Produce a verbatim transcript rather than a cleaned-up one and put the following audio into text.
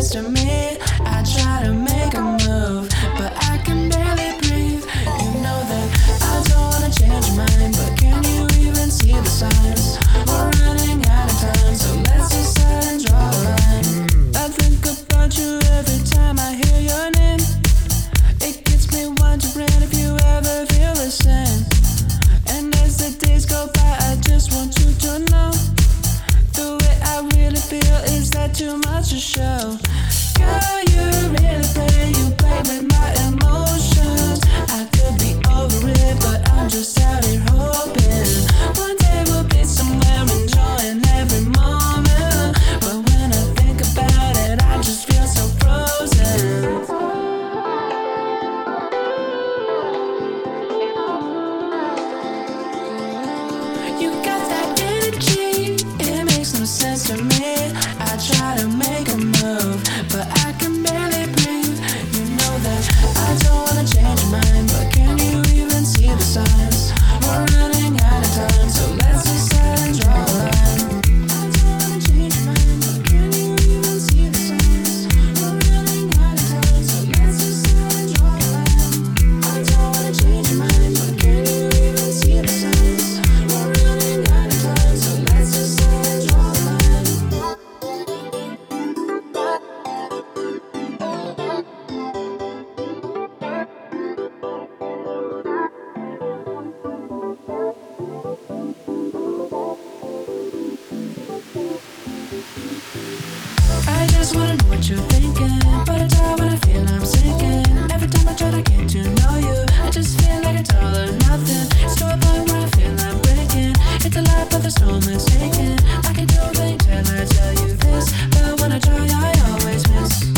sense to me. I try to make a move, but I can barely breathe. You know that I don't wanna change your mind, but can you even see the signs? We're running out of time, so let's decide and draw a line. I think about you every time I hear your name. It gets me wondering if you ever feel the same. And as the days go by, I just want you to know the way I really feel is that too much to show. Girl, you really play, you play with my emotions. I could be over it, but I'm just out here hoping one day we'll be somewhere enjoying every moment. But when I think about it, I just feel so frozen. You got that energy, it makes no sense to me. I try to make a move, but I can barely breathe. You know that I don't wanna change your mind, but can you even see the signs? We're running out of time, so let's decide and draw a line. I don't wanna change your mind, but can you even see the signs? We're running out of time, so let's decide and draw a line. I don't wanna change your mind, but can you even see the signs? We're running out of time, so let's decide and draw a line. I just wanna know what you're thinking, but it's hard when I feel I'm sinking. Every time I try to get to know you, I just feel like it's all or nothing. It's to a point where I feel I'm breaking. It's a lot, but there's no mistaking. I can do things till I tell you this, but when I try, I always miss.